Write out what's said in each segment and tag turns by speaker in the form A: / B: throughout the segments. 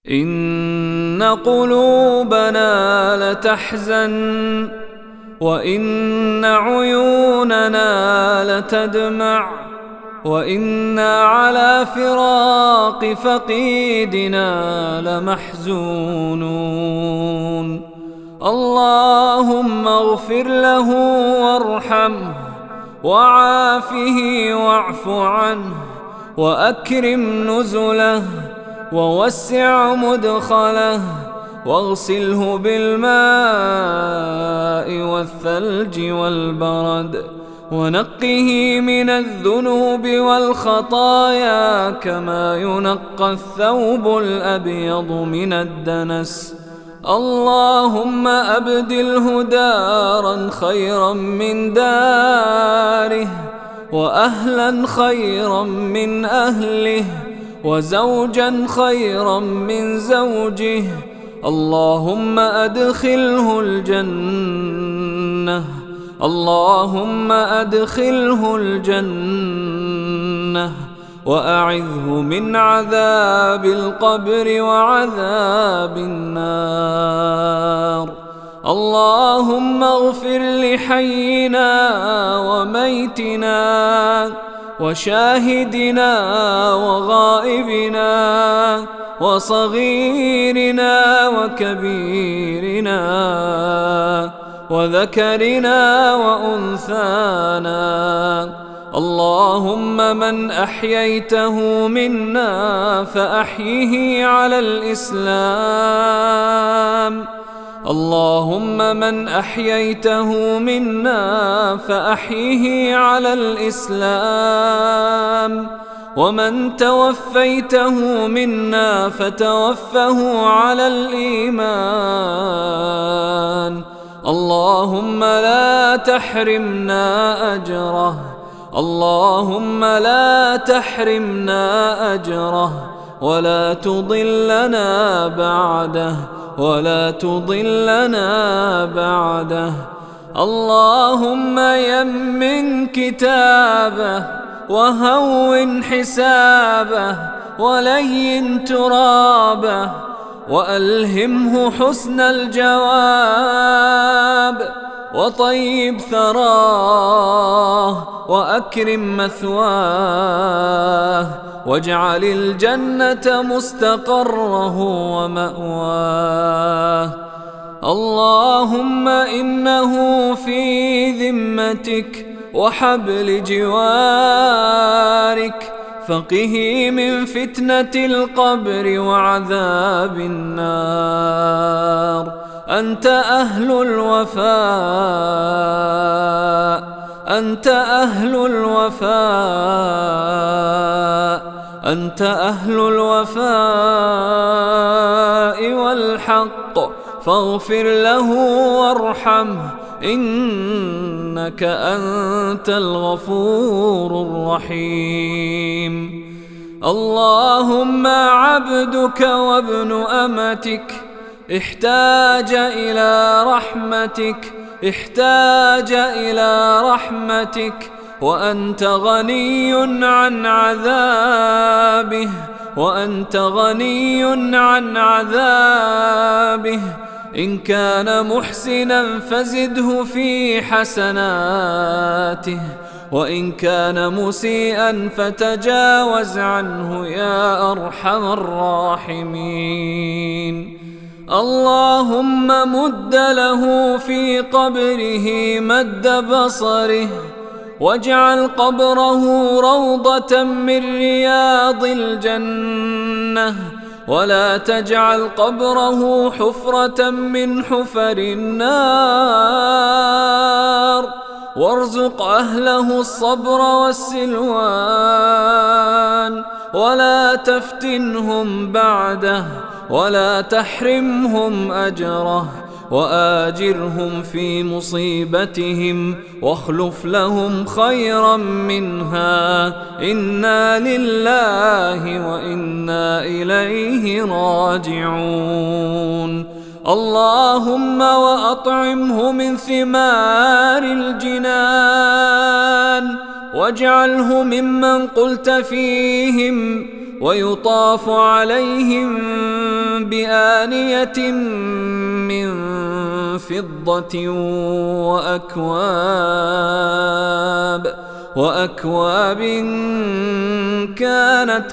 A: إن قلوبنا لتحزن وإن عيوننا لتدمع وإنا على فراق فقيدنا لمحزونون. اللهم اغفر له وارحمه وعافه واعف عنه وأكرم نزله ووسع مدخله واغسله بالماء والثلج والبرد ونقه من الذنوب والخطايا كما ينقى الثوب الأبيض من الدنس. اللهم أبدله دارا خيرا من داره وأهلا خيرا من أهله وزوجا خيرا من زوجه. اللهم أدخله الجنة، اللهم أدخله الجنة وأعذه من عذاب القبر وعذاب النار. اللهم اغفر لحينا وميتنا وشاهدنا وغائبنا وصغيرنا وكبيرنا وذكرنا وأنثانا. اللهم من أحييته منا فأحيه على الإسلام، اللهم من أحييته منا فأحيه على الإسلام، ومن توفيته منا فتوفه على الإيمان. اللهم لا تحرمنا أجره، اللهم لا تحرمنا أجره ولا تضلنا بعده، ولا تضلنا بعده. اللهم يمن كتابه وهون حسابه ولين ترابه وألهمه حسن الجواب وطيب ثراه وأكرم مثواه واجعل الجنة مستقره ومأواه. اللهم إنه في ذمتك وحبل جوارك، فقه من فتنة القبر وعذاب النار. أنت أهل الوفاء، أنت أهل الوفاء، أنت أهل الوفاء والحق، فاغفر له وارحمه إنك أنت الغفور الرحيم. اللهم عبدك وابن أمتك احتاج إلى رحمتك، احتاج إلى رحمتك، وأنت غني عن عذابه، وأنت غني عن عذابه. إن كان محسنا فزده في حسناته، وإن كان مسيئا فتجاوز عنه يا أرحم الراحمين. اللهم مد له في قبره مد بصره، واجعل قبره روضة من رياض الجنة، ولا تجعل قبره حفرة من حفر النار. وارزق أهله الصبر والسلوان، ولا تفتنهم بعده، ولا تحرمهم أجره، وآجرهم في مصيبتهم واخلف لهم خيرا منها. إنا لله وإنا إليه راجعون. اللهم وأطعمه من ثمار الجنان، واجعله ممن قلت فيهم ويطاف عليهم بآنية من فضة وأكواب كانت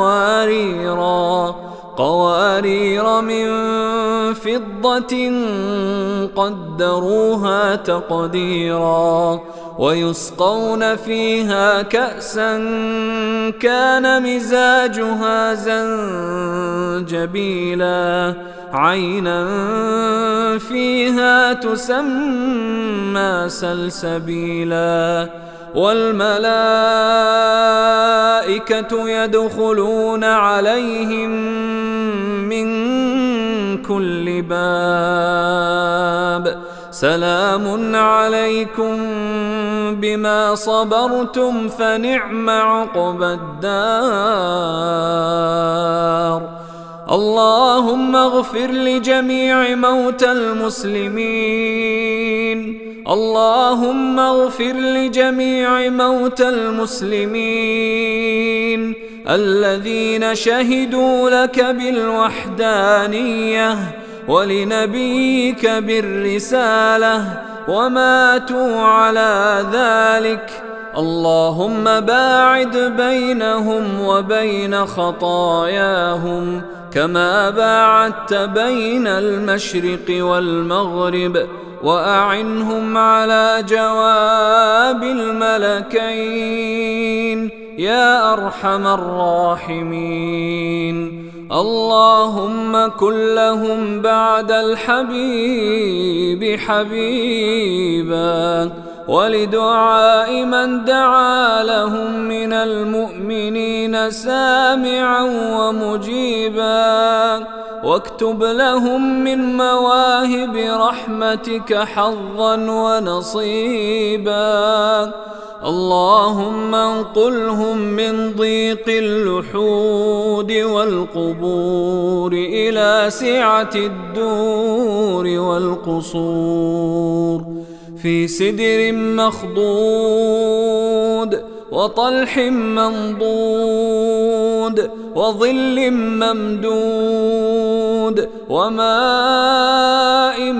A: قوارير من فضة قدروها تقديرا ويسقون فيها كأسا كان مزاجها زنجبيلا عينا فيها تسمى سلسبيلا والملائكة يدخلون عليهم من كل باب سلام عليكم بما صبرتم فنعم عقبى الدار. اللهم اغفر لجميع موتى المسلمين. اللهم اغفر لجميع موتى المسلمين الذين شهدوا لك بالوحدانية ولنبيك بالرسالة وماتوا على ذلك. اللهم باعد بينهم وبين خطاياهم كما باعدت بين المشرق والمغرب وأعنهم على جواب الملكين يا أرحم الراحمين. اللهم كن لهم بعد الحبيب حبيبا ولدعاء من دعا لهم من المؤمنين سامعا ومجيبا واكتب لهم من مواهب رحمتك حظا ونصيبا. اللهم انقلهم من ضيق اللحود والقبور إلى سعة الدور والقصور في سدر مخضود وطلح منضود وظل ممدود وماء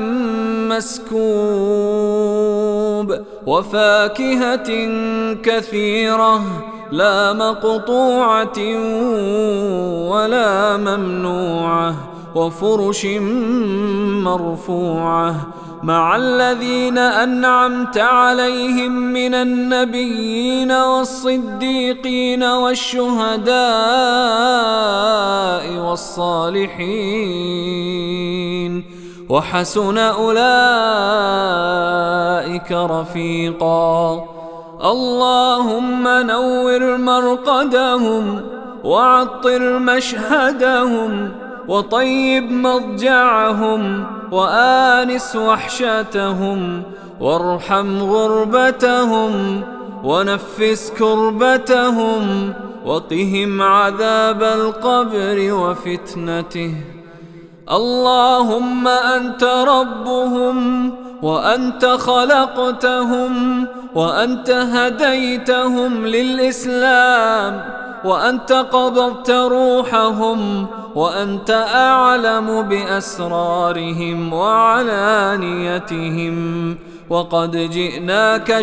A: مسكوب وفاكهة كثيرة لا مقطوعة ولا ممنوعة وفرش مرفوعة مع الذين أنعمت عليهم من النبيين والصديقين والشهداء والصالحين وحسن أولئك رفيقا. اللهم نور مرقدهم وعطر مشهدهم وطيب مضجعهم وآنس وحشتهم وارحم غربتهم ونفس كربتهم وقهم عذاب القبر وفتنته. اللهم أنت ربهم وأنت خلقتهم وأنت هديتهم للإسلام وأنت قبضت روحهم وأنت أعلم بأسرارهم وعلانيتهم وقد جئناك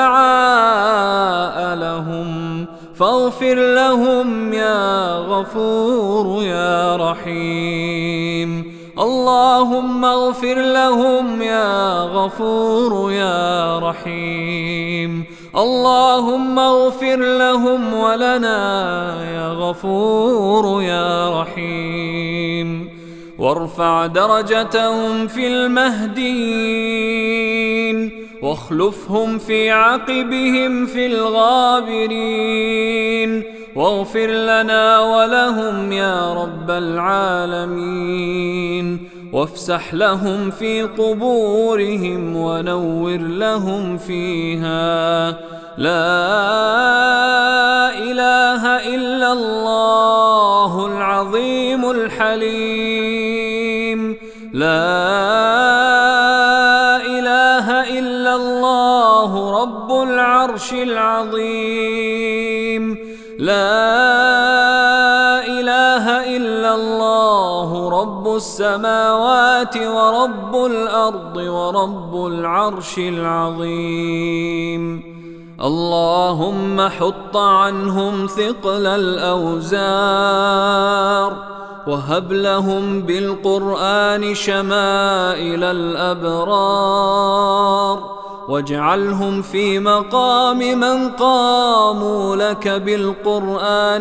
A: شفعاء لهم فاغفر لهم يا غفور يا رحيم. اللهم اغفر لهم يا غفور يا رحيم. اللهم اغفر لهم ولنا يا غفور يا رحيم. وارفع درجتهم في المهديين واخلفهم في عقبهم في الغابرين واغفر لنا ولهم يا رب العالمين وافسح لهم في قبورهم ونور لهم فيها. لا إله إلا الله العظيم الحليم. لا إله إلا الله رب العرش العظيم. لا إله إلا الله رب ورب السماوات ورب الأرض ورب العرش العظيم. اللهم حط عنهم ثقل الأوزار، وهب لهم بالقرآن شمائل الأبرار، واجعلهم في مقام من قاموا لك بالقرآن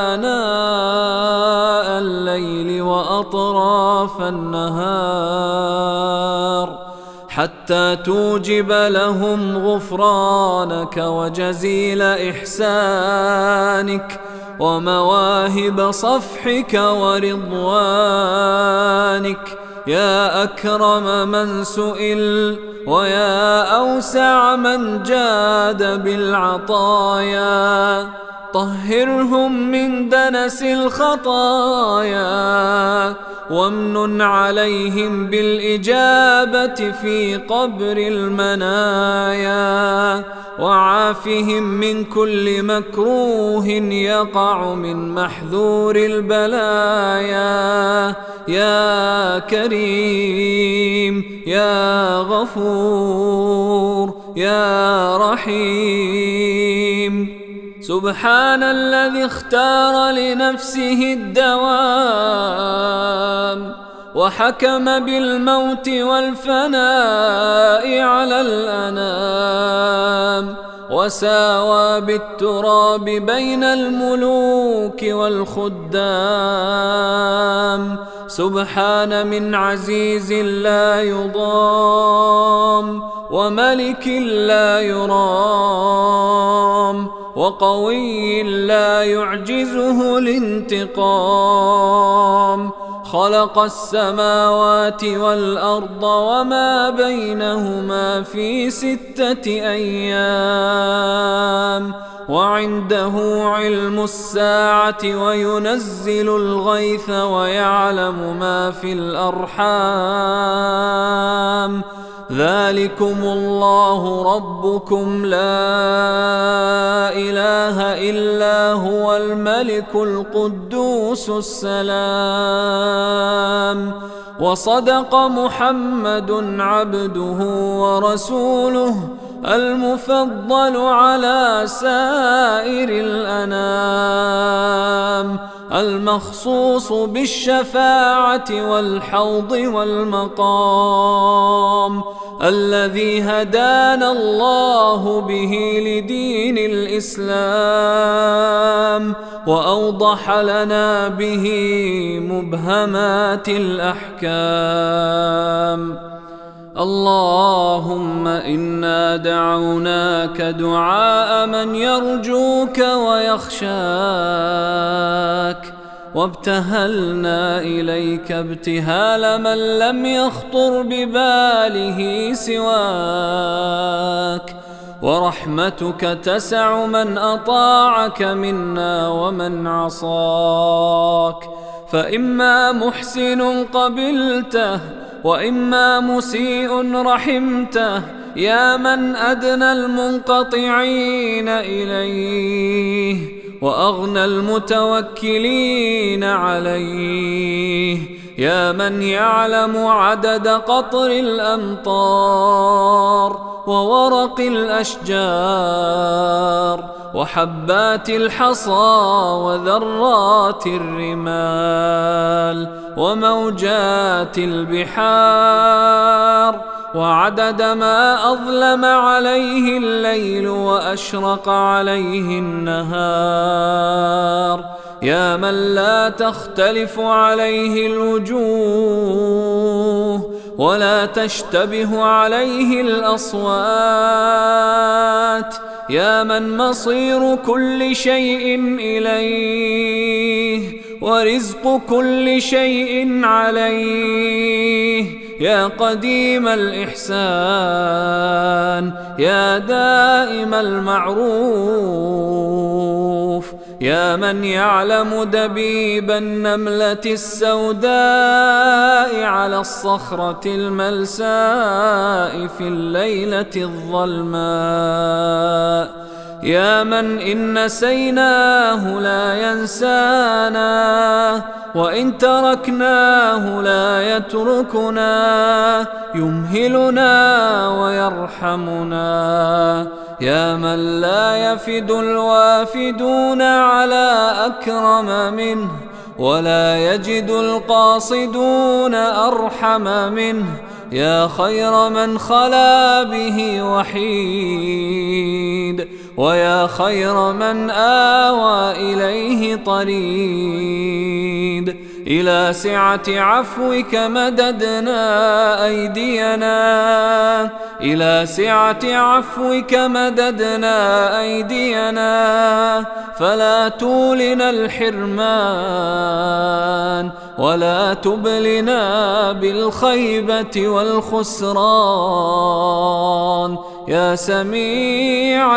A: آناء الليل وأطراف النهار، حتى توجب لهم غفرانك وجزيل إحسانك ومواهب صفحك ورضوانك، يا أكرم من سئل ويا أوسع من جاد بالعطايا. طهرهم من دنس الخطايا، وامنن عليهم بالإجابة في قبر المنايا، وعافهم من كل مكروه يقع من محذور البلايا، يا كريم يا غفور يا رحيم. سبحان الذي اختار لنفسه الدوام، وحكم بالموت والفناء على الأنام، وساوى بالتراب بين الملوك والخدام. سبحان من عزيز لا يضام، وملك لا يرام، وقوي لا يعجزه الانتقام. خلق السماوات والأرض وما بينهما في 6 أيام، وعنده علم الساعة وينزل الغيث ويعلم ما في الأرحام. ذلكم الله ربكم لا إله إلا هو الملك القدوس السلام. وصدق محمد عبده ورسوله المفضل على سائر الأنام، المخصوص بالشفاعة والحوض والمقام، الذي هدانا الله به لدين الإسلام، وأوضح لنا به مبهمات الأحكام. اللهم إنا دعوناك دعاء من يرجوك ويخشاك، وابتهلنا إليك ابتهال من لم يخطر بباله سواك، ورحمتك تسع من أطاعك منا ومن عصاك، فإما محسن قبلته وإما مسيء رحمته، يا من أدنى المنقطعين إليه وأغنى المتوكلين عليه، يا من يعلم عدد قطر الأمطار وورق الأشجار وحبات الحصى وذرات الرمال وموجات البحار، وعدد ما أظلم عليه الليل وأشرق عليه النهار، يا من لا تختلف عليه الوجوه ولا تشتبه عليه الأصوات، يا من مصير كل شيء إليه ورزق كل شيء عليه، يا قديم الإحسان يا دائم المعروف، يا من يعلم دبيب النملة السوداء على الصخرة الملساء في الليلة الظلماء، يا من إن نسيناه لا ينسانا، وإن تركناه لا يتركنا، يمهلنا ويرحمنا. يا من لا يفد الوافدون على أكرم منه، ولا يجد القاصدون أرحم منه. يا خير من خلا به وحيد، ويا خير من آوى إليه طريد. إلى سعة عفوك مددنا أيدينا، إلى سعة عفوك مددنا أيدينا، فلا تولنا الحرمان، ولا تبلنا بالخيبة والخسران. يا سميع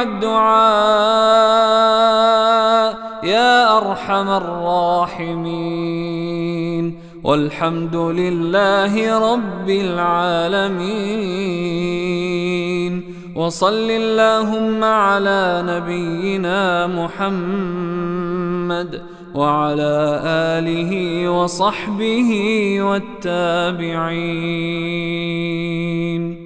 A: الدعاء، يا أرحم الراحمين، والحمد لله رب العالمين. وصل اللهم على نبينا محمد وعلى آله وصحبه والتابعين.